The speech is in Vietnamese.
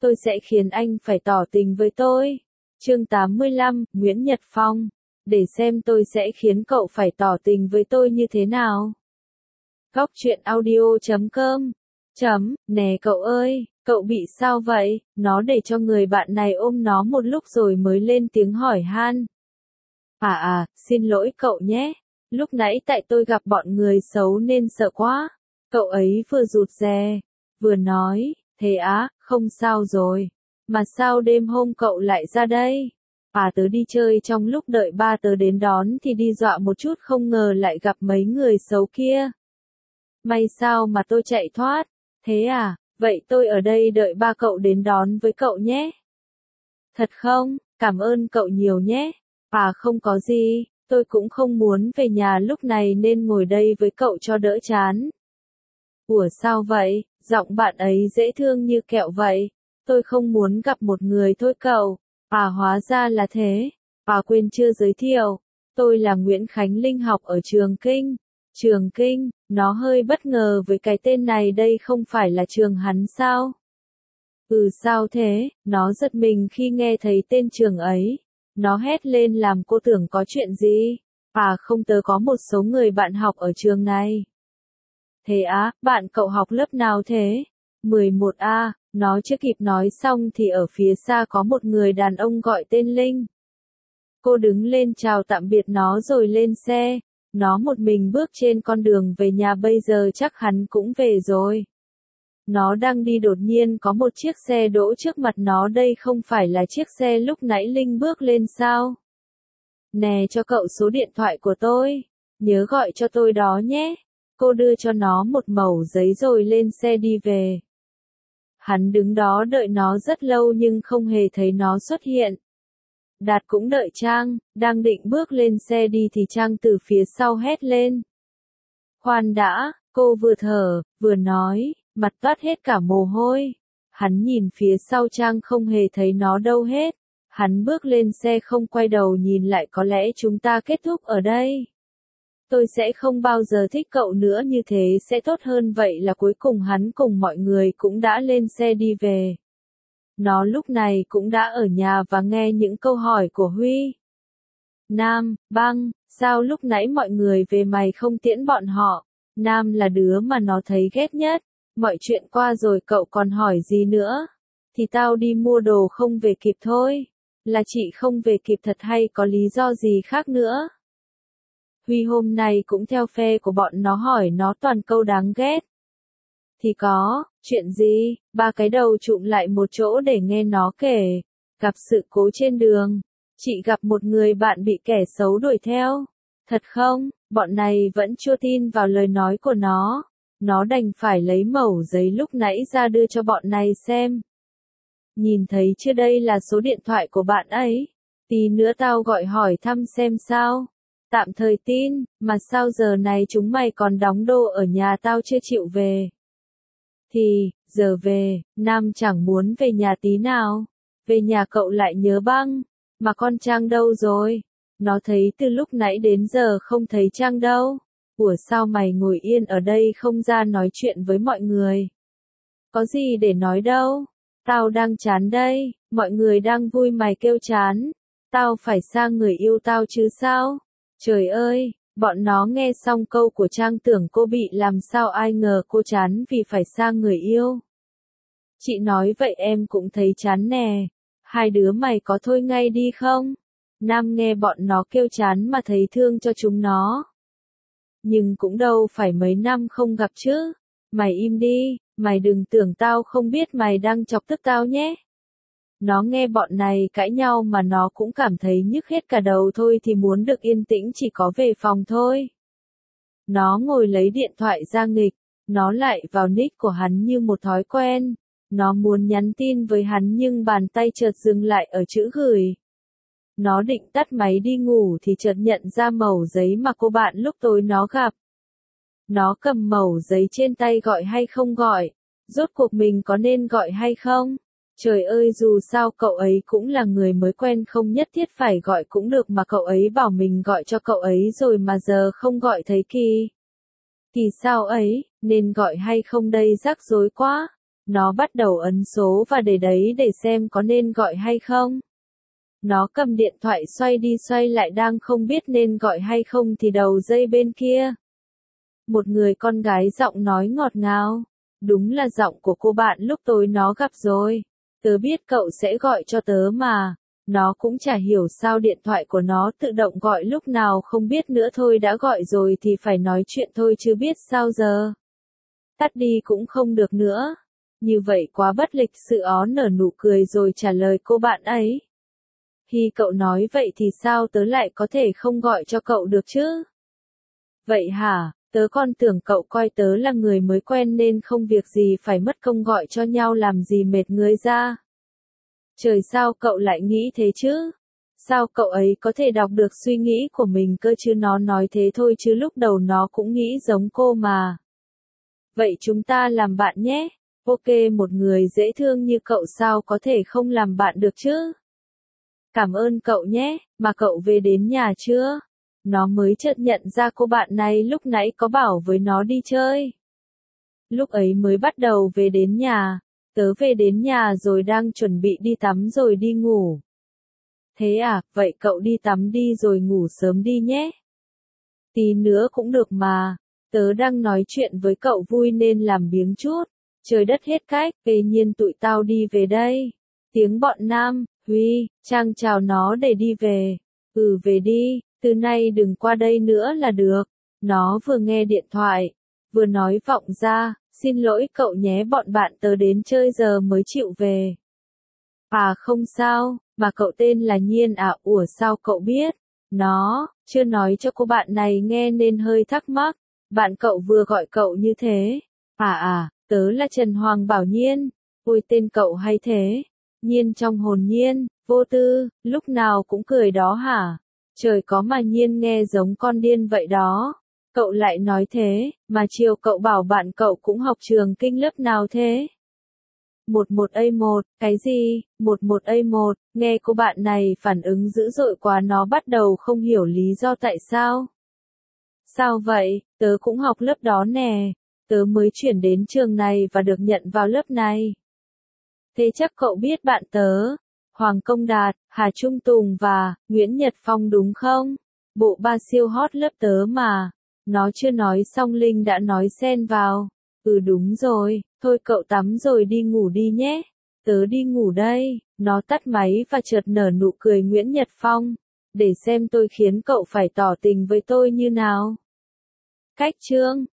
tôi sẽ khiến anh phải tỏ tình với tôi. Chương 85, Nguyễn Nhật Phong. Để xem tôi sẽ khiến cậu phải tỏ tình với tôi như thế nào. Góc truyện audio.com. Nè cậu ơi, cậu bị sao vậy? Nó để cho người bạn này ôm nó một lúc rồi mới lên tiếng hỏi han. Xin lỗi cậu nhé. Lúc nãy tại tôi gặp bọn người xấu nên sợ quá. Cậu ấy vừa rụt rè, vừa nói, thế á, không sao rồi. Mà sao đêm hôm cậu lại ra đây? Tớ đi chơi trong lúc đợi ba tớ đến đón thì đi dọa một chút không ngờ lại gặp mấy người xấu kia. May sao mà tôi chạy thoát. Thế à, vậy tôi ở đây đợi ba cậu đến đón với cậu nhé. Thật không? Cảm ơn cậu nhiều nhé. Không có gì, tôi cũng không muốn về nhà lúc này nên ngồi đây với cậu cho đỡ chán. Ủa sao vậy, giọng bạn ấy dễ thương như kẹo vậy. Tôi không muốn gặp một người thôi cậu. Hóa ra là thế. Quên chưa giới thiệu. Tôi là Nguyễn Khánh Linh học ở Trường Kinh. Trường Kinh, nó hơi bất ngờ với cái tên này, đây không phải là trường hắn sao? Sao thế? Nó giật mình khi nghe thấy tên trường ấy. Nó hét lên làm cô tưởng có chuyện gì. Không, tớ có một số người bạn học ở trường này. Thế á, bạn cậu học lớp nào thế? 11A, nó chưa kịp nói xong thì ở phía xa có một người đàn ông gọi tên Linh. Cô đứng lên chào tạm biệt nó rồi lên xe. Nó một mình bước trên con đường về nhà, bây giờ chắc hắn cũng về rồi. Nó đang đi đột nhiên có một chiếc xe đỗ trước mặt nó, đây không phải là chiếc xe lúc nãy Linh bước lên sao? Nè cho cậu số điện thoại của tôi, nhớ gọi cho tôi đó nhé. Cô đưa cho nó một mẩu giấy rồi lên xe đi về. Hắn đứng đó đợi nó rất lâu nhưng không hề thấy nó xuất hiện. Đạt cũng đợi Trang, đang định bước lên xe đi thì Trang từ phía sau hét lên. Khoan đã, cô vừa thở, vừa nói, mặt toát hết cả mồ hôi. Hắn nhìn phía sau Trang không hề thấy nó đâu hết. Hắn bước lên xe không quay đầu nhìn lại, có lẽ chúng ta kết thúc ở đây. Tôi sẽ không bao giờ thích cậu nữa, như thế sẽ tốt hơn. Vậy là cuối cùng hắn cùng mọi người cũng đã lên xe đi về. Nó lúc này cũng đã ở nhà và nghe những câu hỏi của Huy. Nam, Băng, sao lúc nãy mọi người về mày không tiễn bọn họ? Nam là đứa mà nó thấy ghét nhất. Mọi chuyện qua rồi cậu còn hỏi gì nữa? Thì tao đi mua đồ không về kịp thôi. Là chị không về kịp thật hay có lý do gì khác nữa? Huy hôm nay cũng theo phe của bọn nó, hỏi nó toàn câu đáng ghét. Thì có, chuyện gì? Ba cái đầu chụm lại một chỗ để nghe nó kể. Gặp sự cố trên đường. Chị gặp một người bạn bị kẻ xấu đuổi theo. Thật không? Bọn này vẫn chưa tin vào lời nói của nó. Nó đành phải lấy mẩu giấy lúc nãy ra đưa cho bọn này xem. Nhìn thấy chưa, đây là số điện thoại của bạn ấy. Tí nữa tao gọi hỏi thăm xem sao. Tạm thời tin, mà sao giờ này chúng mày còn đóng đô ở nhà tao chưa chịu về. Thì, giờ về, Nam chẳng muốn về nhà tí nào. Về nhà cậu lại nhớ Băng. Mà con Trang đâu rồi? Nó thấy từ lúc nãy đến giờ không thấy Trang đâu. Ủa sao mày ngồi yên ở đây không ra nói chuyện với mọi người? Có gì để nói đâu. Tao đang chán đây, mọi người đang vui mày kêu chán. Tao phải xa người yêu tao chứ sao? Trời ơi, bọn nó nghe xong câu của Trang tưởng cô bị làm sao, ai ngờ cô chán vì phải xa người yêu. Chị nói vậy em cũng thấy chán nè. Hai đứa mày có thôi ngay đi không? Nam nghe bọn nó kêu chán mà thấy thương cho chúng nó. Nhưng cũng đâu phải mấy năm không gặp chứ. Mày im đi, mày đừng tưởng tao không biết mày đang chọc tức tao nhé. Nó nghe bọn này cãi nhau mà nó cũng cảm thấy nhức hết cả đầu thôi, thì muốn được yên tĩnh chỉ có về phòng thôi. Nó ngồi lấy điện thoại ra nghịch, nó lại vào nick của hắn như một thói quen. Nó muốn nhắn tin với hắn nhưng bàn tay chợt dừng lại ở chữ gửi. Nó định tắt máy đi ngủ thì chợt nhận ra mẩu giấy mà cô bạn lúc tối nó gặp. Nó cầm mẩu giấy trên tay, gọi hay không gọi? Rốt cuộc mình có nên gọi hay không? Trời ơi, dù sao cậu ấy cũng là người mới quen, không nhất thiết phải gọi cũng được, mà cậu ấy bảo mình gọi cho cậu ấy rồi mà giờ không gọi thấy kỳ. Kỳ sao ấy, nên gọi hay không đây, rắc rối quá. Nó bắt đầu ấn số và để đấy để xem có nên gọi hay không. Nó cầm điện thoại xoay đi xoay lại đang không biết nên gọi hay không thì đầu dây bên kia. Một người con gái giọng nói ngọt ngào. Đúng là giọng của cô bạn lúc tối nó gặp rồi. Tớ biết cậu sẽ gọi cho tớ mà. Nó cũng chả hiểu sao điện thoại của nó tự động gọi lúc nào không biết nữa, thôi đã gọi rồi thì phải nói chuyện thôi chứ biết sao giờ. Tắt đi cũng không được nữa. Như vậy quá bất lịch sự. Ó nở nụ cười rồi trả lời cô bạn ấy. Khi cậu nói vậy thì sao tớ lại có thể không gọi cho cậu được chứ? Vậy hả, tớ còn tưởng cậu coi tớ là người mới quen nên không việc gì phải mất công gọi cho nhau làm gì mệt người ra. Trời, sao cậu lại nghĩ thế chứ? Sao cậu ấy có thể đọc được suy nghĩ của mình cơ chứ? Nó nói thế thôi chứ lúc đầu nó cũng nghĩ giống cô mà. Vậy chúng ta làm bạn nhé. Ok, một người dễ thương như cậu sao có thể không làm bạn được chứ? Cảm ơn cậu nhé, mà cậu về đến nhà chưa? Nó mới chợt nhận ra cô bạn này lúc nãy có bảo với nó đi chơi. Lúc ấy mới bắt đầu về đến nhà. Tớ về đến nhà rồi đang chuẩn bị đi tắm rồi đi ngủ. Thế à, vậy cậu đi tắm đi rồi ngủ sớm đi nhé. Tí nữa cũng được mà. Tớ đang nói chuyện với cậu vui nên làm biếng chút. Trời đất hết cách, kề nhiên tụi tao đi về đây. Tiếng bọn nam, Huy, Trang chào nó để đi về. Ừ, về đi, từ nay đừng qua đây nữa là được. Nó vừa nghe điện thoại, vừa nói vọng ra, xin lỗi cậu nhé, bọn bạn tớ đến chơi giờ mới chịu về. À không sao, mà cậu tên là Nhiên à? Ủa sao cậu biết? Nó chưa nói cho cô bạn này nghe nên hơi thắc mắc. Bạn cậu vừa gọi cậu như thế. Tớ là Trần Hoàng Bảo Nhiên. Ôi tên cậu hay thế. Nhiên trong hồn nhiên, vô tư, lúc nào cũng cười đó hả? Trời, có mà Nhiên nghe giống con điên vậy đó. Cậu lại nói thế, mà chiều cậu bảo bạn cậu cũng học trường kinh lớp nào thế? 11A1, cái gì? 11A1, nghe cô bạn này phản ứng dữ dội quá, nó bắt đầu không hiểu lý do tại sao. Sao vậy, tớ cũng học lớp đó nè. Tớ mới chuyển đến trường này và được nhận vào lớp này. Thế chắc cậu biết bạn tớ, Hoàng Công Đạt, Hà Trung Tùng và Nguyễn Nhật Phong đúng không? Bộ ba siêu hot lớp tớ mà. Nó chưa nói xong Linh đã nói xen vào. Ừ đúng rồi, thôi cậu tắm rồi đi ngủ đi nhé. Tớ đi ngủ đây. Nó tắt máy và chợt nở nụ cười. Nguyễn Nhật Phong, để xem tôi khiến cậu phải tỏ tình với tôi như nào. Cách chương